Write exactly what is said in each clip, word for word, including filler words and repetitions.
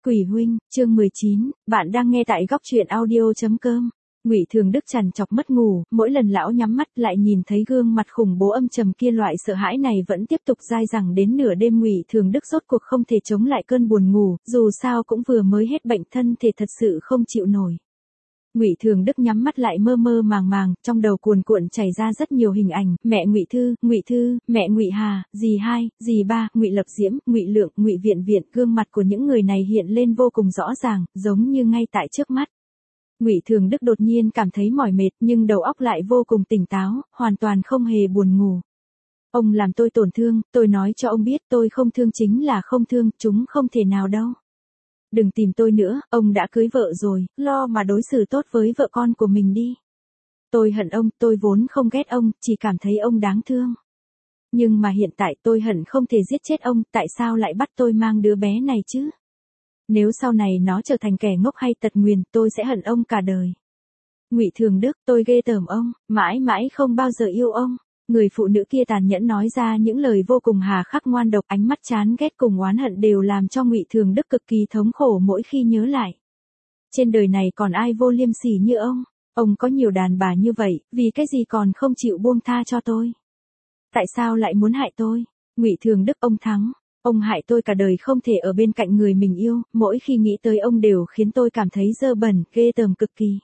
Quỷ huynh, chương mười chín, bạn đang nghe tại góc truyện audio chấm com. Ngụy Thường Đức trằn trọc mất ngủ, mỗi lần lão nhắm mắt lại nhìn thấy gương mặt khủng bố âm trầm kia, loại sợ hãi này vẫn tiếp tục dai dẳng đến nửa đêm. Ngụy Thường Đức rốt cuộc không thể chống lại cơn buồn ngủ, dù sao cũng vừa mới hết bệnh, thân thể thật sự không chịu nổi. Ngụy Thường Đức nhắm mắt lại mơ mơ màng màng, trong đầu cuồn cuộn chảy ra rất nhiều hình ảnh, mẹ Ngụy Thư, Ngụy Thư, mẹ Ngụy Hà, dì hai, dì ba, Ngụy Lập Diễm, Ngụy Lượng, Ngụy Viện Viện, gương mặt của những người này hiện lên vô cùng rõ ràng, giống như ngay tại trước mắt. Ngụy Thường Đức đột nhiên cảm thấy mỏi mệt, nhưng đầu óc lại vô cùng tỉnh táo, hoàn toàn không hề buồn ngủ. Ông làm tôi tổn thương, tôi nói cho ông biết, tôi không thương chính là không thương, chúng không thể nào đâu. Đừng tìm tôi nữa, ông đã cưới vợ rồi, lo mà đối xử tốt với vợ con của mình đi. Tôi hận ông, tôi vốn không ghét ông, chỉ cảm thấy ông đáng thương. Nhưng mà hiện tại tôi hận không thể giết chết ông, tại sao lại bắt tôi mang đứa bé này chứ? Nếu sau này nó trở thành kẻ ngốc hay tật nguyền, tôi sẽ hận ông cả đời. Ngụy Thường Đức, tôi ghê tởm ông, mãi mãi không bao giờ yêu ông. Người phụ nữ kia tàn nhẫn nói ra những lời vô cùng hà khắc ngoan độc, ánh mắt chán ghét cùng oán hận đều làm cho Ngụy Thường Đức cực kỳ thống khổ mỗi khi nhớ lại. Trên đời này còn ai vô liêm sỉ như ông? Ông có nhiều đàn bà như vậy, vì cái gì còn không chịu buông tha cho tôi? Tại sao lại muốn hại tôi? Ngụy Thường Đức, ông thắng. Ông hại tôi cả đời không thể ở bên cạnh người mình yêu, mỗi khi nghĩ tới ông đều khiến tôi cảm thấy dơ bẩn, ghê tởm cực kỳ.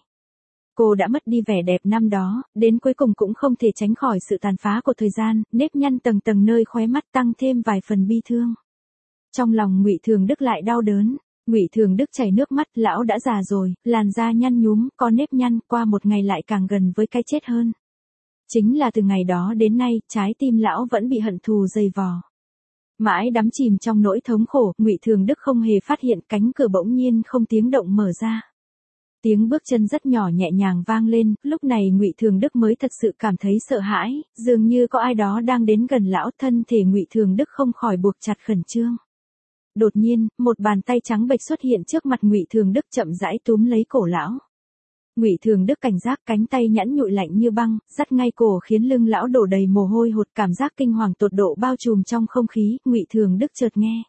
Cô đã mất đi vẻ đẹp năm đó, đến cuối cùng cũng không thể tránh khỏi sự tàn phá của thời gian, nếp nhăn tầng tầng nơi khóe mắt tăng thêm vài phần bi thương. Trong lòng Ngụy Thường Đức lại đau đớn. Ngụy Thường Đức chảy nước mắt, lão đã già rồi, làn da nhăn nhúm, có nếp nhăn, qua một ngày lại càng gần với cái chết hơn. Chính là từ ngày đó đến nay, trái tim lão vẫn bị hận thù dày vò. Mãi đắm chìm trong nỗi thống khổ, Ngụy Thường Đức không hề phát hiện cánh cửa bỗng nhiên không tiếng động mở ra. Tiếng bước chân rất nhỏ nhẹ nhàng vang lên, lúc này Ngụy Thường Đức mới thật sự cảm thấy sợ hãi, dường như có ai đó đang đến gần lão, thân thể Ngụy Thường Đức không khỏi buộc chặt khẩn trương. Đột nhiên, một bàn tay trắng bệch xuất hiện trước mặt Ngụy Thường Đức, chậm rãi túm lấy cổ lão. Ngụy Thường Đức cảnh giác, cánh tay nhẵn nhụi lạnh như băng, dắt ngay cổ khiến lưng lão đổ đầy mồ hôi hột, cảm giác kinh hoàng tột độ bao trùm trong không khí. Ngụy Thường Đức chợt nghe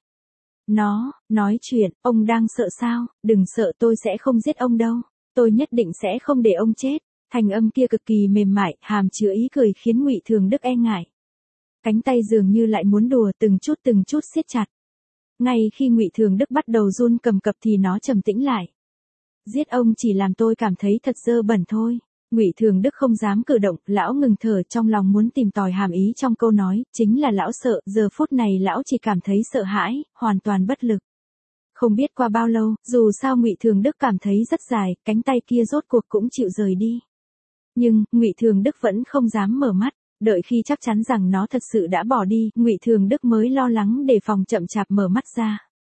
nó nói chuyện, ông đang sợ sao? Đừng sợ, tôi sẽ không giết ông đâu, tôi nhất định sẽ không để ông chết. Thanh âm kia cực kỳ mềm mại, hàm chứa ý cười khiến Ngụy Thường Đức e ngại. Cánh tay dường như lại muốn đùa, từng chút từng chút siết chặt. Ngay khi Ngụy Thường Đức bắt đầu run cầm cập thì nó trầm tĩnh lại. Giết ông chỉ làm tôi cảm thấy thật dơ bẩn thôi. Ngụy Thường Đức không dám cử động, lão ngừng thở, trong lòng muốn tìm tòi hàm ý trong câu nói, chính là lão sợ, giờ phút này lão chỉ cảm thấy sợ hãi, hoàn toàn bất lực. Không biết qua bao lâu, dù sao Ngụy Thường Đức cảm thấy rất dài, cánh tay kia rốt cuộc cũng chịu rời đi. Nhưng, Ngụy Thường Đức vẫn không dám mở mắt, đợi khi chắc chắn rằng nó thật sự đã bỏ đi, Ngụy Thường Đức mới lo lắng đề phòng chậm chạp mở mắt ra.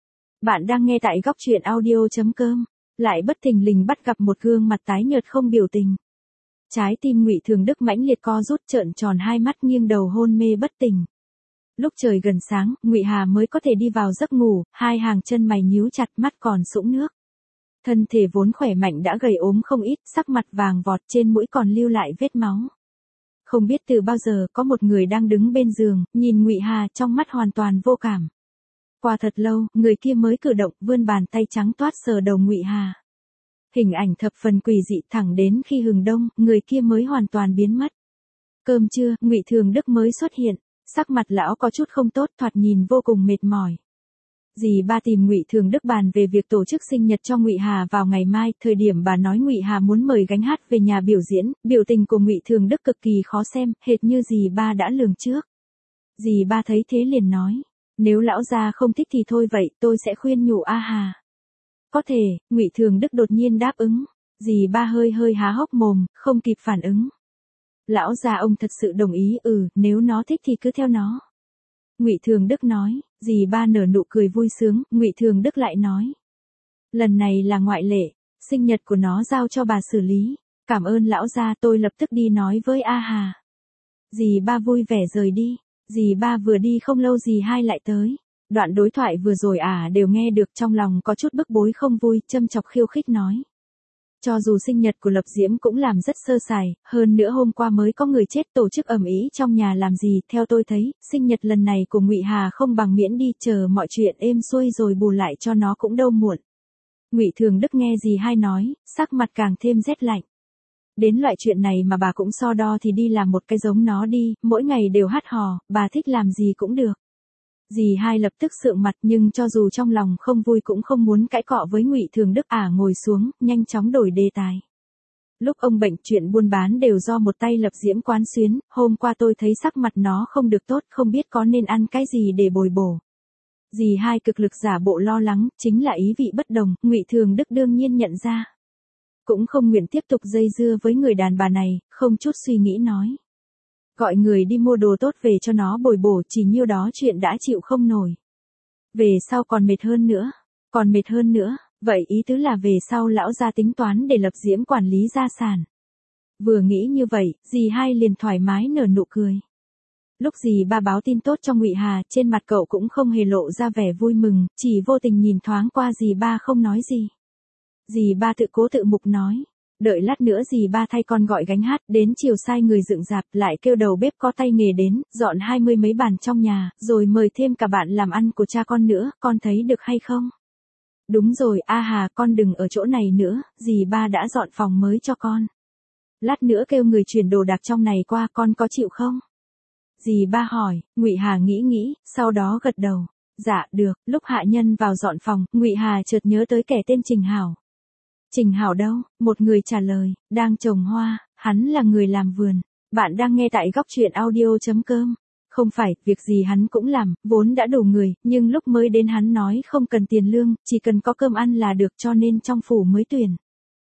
Bạn đang nghe tại góc truyện audio chấm com. Lại bất thình lình bắt gặp một gương mặt tái nhợt không biểu tình. Trái tim Ngụy Thường Đức mãnh liệt co rút, trợn tròn hai mắt, nghiêng đầu hôn mê bất tỉnh. Lúc trời gần sáng, Ngụy Hà mới có thể đi vào giấc ngủ, hai hàng chân mày nhíu chặt, mắt còn sũng nước. Thân thể vốn khỏe mạnh đã gầy ốm không ít, sắc mặt vàng vọt, trên mũi còn lưu lại vết máu. Không biết từ bao giờ có một người đang đứng bên giường, nhìn Ngụy Hà trong mắt hoàn toàn vô cảm. Qua thật lâu, người kia mới cử động, vươn bàn tay trắng toát sờ đầu Ngụy Hà. Hình ảnh thập phần quỷ dị, thẳng đến khi hừng đông, người kia mới hoàn toàn biến mất. Cơm trưa, Ngụy Thường Đức mới xuất hiện, sắc mặt lão có chút không tốt, thoạt nhìn vô cùng mệt mỏi. Dì ba tìm Ngụy Thường Đức bàn về việc tổ chức sinh nhật cho Ngụy Hà vào ngày mai, thời điểm bà nói Ngụy Hà muốn mời gánh hát về nhà biểu diễn, biểu tình của Ngụy Thường Đức cực kỳ khó xem, hệt như dì ba đã lường trước. Dì ba thấy thế liền nói, nếu lão gia không thích thì thôi vậy, tôi sẽ khuyên nhủ A Hà. Có thể, Ngụy Thường Đức đột nhiên đáp ứng. Dì ba hơi hơi há hốc mồm, không kịp phản ứng. Lão gia ông thật sự đồng ý, ừ, nếu nó thích thì cứ theo nó. Ngụy Thường Đức nói. Dì ba nở nụ cười vui sướng, Ngụy Thường Đức lại nói. Lần này là ngoại lệ, sinh nhật của nó giao cho bà xử lý. Cảm ơn lão gia, tôi lập tức đi nói với A Hà. Dì ba vui vẻ rời đi. Dì ba vừa đi không lâu dì hai lại tới. Đoạn đối thoại vừa rồi ả à đều nghe được, trong lòng có chút bức bối không vui, châm chọc khiêu khích nói. cho dù sinh nhật của Lập Diễm cũng làm rất sơ sài, hơn nữa hôm qua mới có người chết tổ chức ầm ĩ trong nhà làm gì, theo tôi thấy, sinh nhật lần này của Ngụy Hà không bằng miễn đi, chờ mọi chuyện êm xuôi rồi bù lại cho nó cũng đâu muộn. Ngụy Thường Đức nghe dì hai nói, sắc mặt càng thêm rét lạnh. Đến loại chuyện này mà bà cũng so đo thì đi làm một cái giống nó đi, mỗi ngày đều hát hò, bà thích làm gì cũng được. Dì hai lập tức sượng mặt, nhưng cho dù trong lòng không vui cũng không muốn cãi cọ với Ngụy Thường Đức, ả ngồi xuống, nhanh chóng đổi đề tài. Lúc ông bệnh, chuyện buôn bán đều do một tay Lập Diễm quán xuyến, hôm qua tôi thấy sắc mặt nó không được tốt, không biết có nên ăn cái gì để bồi bổ. Dì hai cực lực giả bộ lo lắng, chính là ý vị bất đồng, Ngụy Thường Đức đương nhiên nhận ra. Cũng không nguyện tiếp tục dây dưa với người đàn bà này, không chút suy nghĩ nói. Gọi người đi mua đồ tốt về cho nó bồi bổ, chỉ nhiêu đó chuyện đã chịu không nổi. Về sau còn mệt hơn nữa, còn mệt hơn nữa, vậy ý tứ là về sau lão gia tính toán để Lập Diễm quản lý gia sản. Vừa nghĩ như vậy, dì hai liền thoải mái nở nụ cười. Lúc dì ba báo tin tốt cho Ngụy Hà, trên mặt cậu cũng không hề lộ ra vẻ vui mừng, chỉ vô tình nhìn thoáng qua dì ba không nói gì. Dì ba tự cố tự mục nói, đợi lát nữa dì ba thay con gọi gánh hát, đến chiều sai người dựng rạp, lại kêu đầu bếp có tay nghề đến, dọn hai mươi mấy bàn trong nhà, rồi mời thêm cả bạn làm ăn của cha con nữa, con thấy được hay không? Đúng rồi, A Hà, con đừng ở chỗ này nữa, dì ba đã dọn phòng mới cho con. Lát nữa kêu người chuyển đồ đạc trong này qua, con có chịu không? Dì ba hỏi, Ngụy Hà nghĩ nghĩ, sau đó gật đầu. Dạ, được. Lúc hạ nhân vào dọn phòng, Ngụy Hà chợt nhớ tới kẻ tên Trình Hảo. Trình Hảo đâu? Một người trả lời, đang trồng hoa, hắn là người làm vườn. Bạn đang nghe tại góc truyện audio.com. Không phải, việc gì hắn cũng làm, vốn đã đủ người, nhưng lúc mới đến hắn nói không cần tiền lương, chỉ cần có cơm ăn là được, cho nên trong phủ mới tuyển.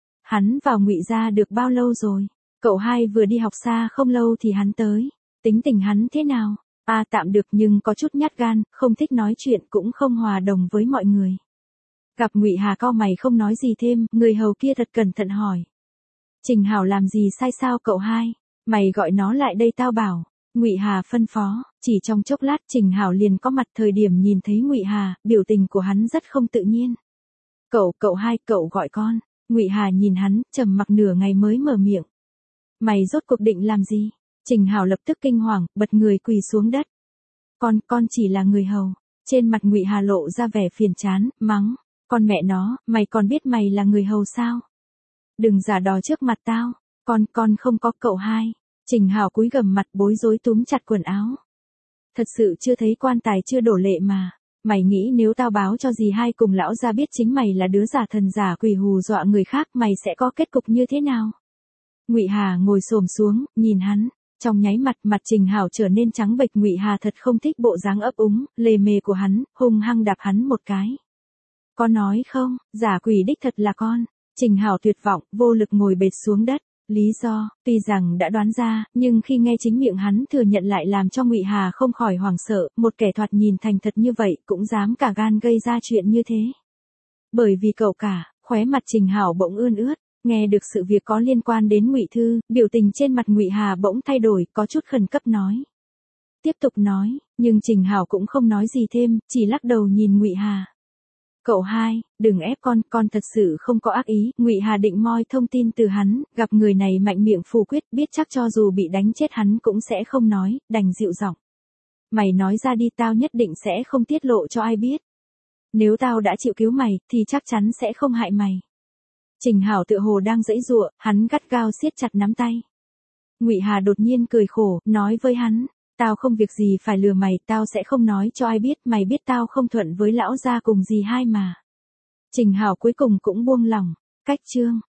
Hắn vào Ngụy gia được bao lâu rồi? Cậu hai vừa đi học xa không lâu thì hắn tới. Tính tình hắn thế nào? À, tạm được, nhưng có chút nhát gan, không thích nói chuyện, cũng không hòa đồng với mọi người. Gặp Ngụy Hà cau mày không nói gì thêm, người hầu kia thật cẩn thận hỏi. Trình Hảo làm gì sai sao cậu hai? Mày gọi nó lại đây tao bảo. Ngụy Hà phân phó, chỉ trong chốc lát Trình Hảo liền có mặt, thời điểm nhìn thấy Ngụy Hà, biểu tình của hắn rất không tự nhiên. Cậu, cậu hai, cậu gọi con. Ngụy Hà nhìn hắn, trầm mặc nửa ngày mới mở miệng. Mày rốt cuộc định làm gì? Trình Hảo lập tức kinh hoàng, bật người quỳ xuống đất. Con, con chỉ là người hầu. Trên mặt Ngụy Hà lộ ra vẻ phiền chán, mắng. Con mẹ nó, mày còn biết mày là người hầu sao? Đừng giả đò trước mặt tao. Con, con không có cậu hai. Trình Hảo cúi gằm mặt bối rối túm chặt quần áo. Thật sự chưa thấy quan tài chưa đổ lệ mà. Mày nghĩ nếu tao báo cho dì hai cùng lão gia biết chính mày là đứa giả thần giả quỷ hù dọa người khác, mày sẽ có kết cục như thế nào? Ngụy Hà ngồi xổm xuống, nhìn hắn. Trong nháy mặt, mặt Trình Hảo trở nên trắng bệch. Ngụy Hà thật không thích bộ dáng ấp úng, lề mề của hắn, hung hăng đạp hắn một cái. Con nói không, giả quỷ đích thật là con. Trình Hảo tuyệt vọng, vô lực ngồi bệt xuống đất. Lý do, tuy rằng đã đoán ra, nhưng khi nghe chính miệng hắn thừa nhận lại làm cho Ngụy Hà không khỏi hoảng sợ, một kẻ thoạt nhìn thành thật như vậy cũng dám cả gan gây ra chuyện như thế. Bởi vì cậu cả, khóe mặt Trình Hảo bỗng ươn ướt, nghe được sự việc có liên quan đến Ngụy Thư, biểu tình trên mặt Ngụy Hà bỗng thay đổi, có chút khẩn cấp nói. Tiếp tục nói, nhưng Trình Hảo cũng không nói gì thêm, chỉ lắc đầu nhìn Ngụy Hà. Cậu hai, đừng ép con, con thật sự không có ác ý. Ngụy Hà định moi thông tin từ hắn, gặp người này mạnh miệng phủ quyết, biết chắc cho dù bị đánh chết hắn cũng sẽ không nói, đành dịu giọng. Mày nói ra đi, tao nhất định sẽ không tiết lộ cho ai biết. Nếu tao đã chịu cứu mày, thì chắc chắn sẽ không hại mày. Trình Hảo tựa hồ đang giãy giụa, hắn gắt gao siết chặt nắm tay. Ngụy Hà đột nhiên cười khổ, nói với hắn. Tao không việc gì phải lừa mày, tao sẽ không nói cho ai biết, mày biết tao không thuận với lão gia cùng dì hai mà. Trình Hảo cuối cùng cũng buông lỏng. Cách chương